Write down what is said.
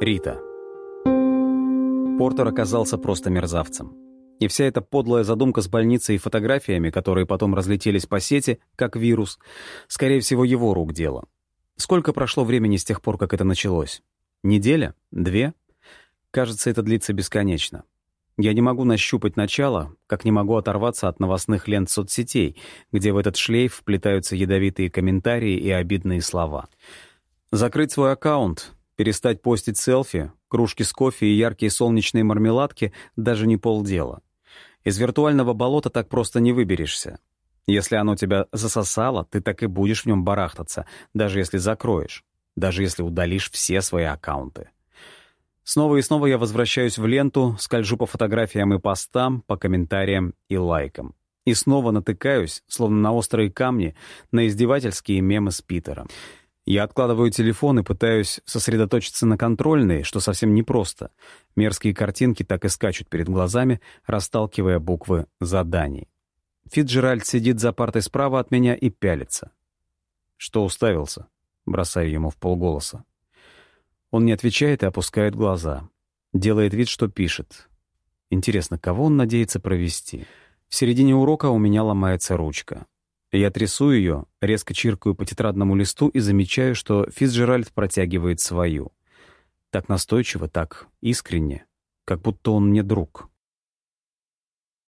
Рита. Портер оказался просто мерзавцем. И вся эта подлая задумка с больницей и фотографиями, которые потом разлетелись по сети, как вирус, скорее всего, его рук дело. Сколько прошло времени с тех пор, как это началось? Неделя? 2? Кажется, это длится бесконечно. Я не могу нащупать начало, как не могу оторваться от новостных лент соцсетей, где в этот шлейф вплетаются ядовитые комментарии и обидные слова. Закрыть свой аккаунт, перестать постить селфи, кружки с кофе и яркие солнечные мармеладки — даже не полдела. Из виртуального болота так просто не выберешься. Если оно тебя засосало, ты так и будешь в нем барахтаться, даже если закроешь, даже если удалишь все свои аккаунты. Снова и снова я возвращаюсь в ленту, скольжу по фотографиям и постам, по комментариям и лайкам. И снова натыкаюсь, словно на острые камни, на издевательские мемы с Питером. Я откладываю телефон и пытаюсь сосредоточиться на контрольной, что совсем непросто. Мерзкие картинки так и скачут перед глазами, расталкивая буквы заданий. Фицджеральд сидит за партой справа от меня и пялится. «Что уставился?» — бросаю ему вполголоса. Он не отвечает и опускает глаза. Делает вид, что пишет. Интересно, кого он надеется провести? В середине урока у меня ломается ручка. Я трясу ее, резко чиркаю по тетрадному листу и замечаю, что Фицджеральд протягивает свою. Так настойчиво, так искренне, как будто он мне друг.